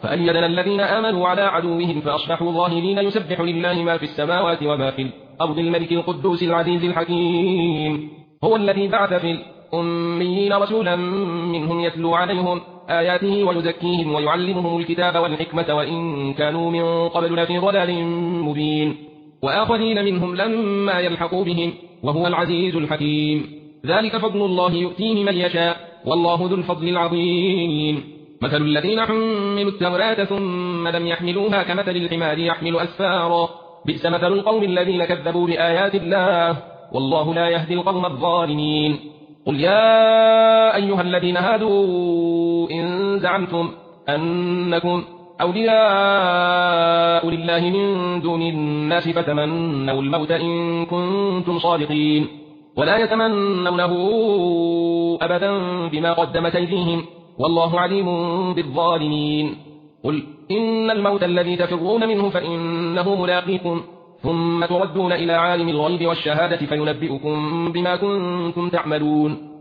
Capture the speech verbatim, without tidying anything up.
فأيدنا الذين آمنوا على عدوهم فأصبحوا ظاهرين يسبح لله ما في السماوات وما في الأرض الملك القدوس العزيز الحكيم. هو الذي بعث في الأميين رسولا منهم يتلو عليهم آياته ويزكيهم ويعلمهم الكتاب والحكمة وإن كانوا من قبل لفي ضلال مبين، وآخرين منهم لما يلحقوا بهم وهو العزيز الحكيم. ذلك فضل الله يؤتيه من يشاء والله ذو الفضل العظيم. مثل الذين حملوا التوراة ثم لم يحملوها كمثل الحمار يحمل أسفارا، بئس مثل القوم الذين كذبوا بآيات الله والله لا يهدي القوم الظالمين. قل يا أيها الذين هادوا إن زعمتم أنكم أولياء لله من دون الناس فتمنوا الموت إن كنتم صادقين، ولا يتمنونه أبدا بما قدمت أيديهم والله عليم بالظالمين. قل إن الموت الذي تفرون منه فإنه ملاقيكم ثم تردون إلى عالم الغيب والشهادة فينبئكم بما كنتم تعملون.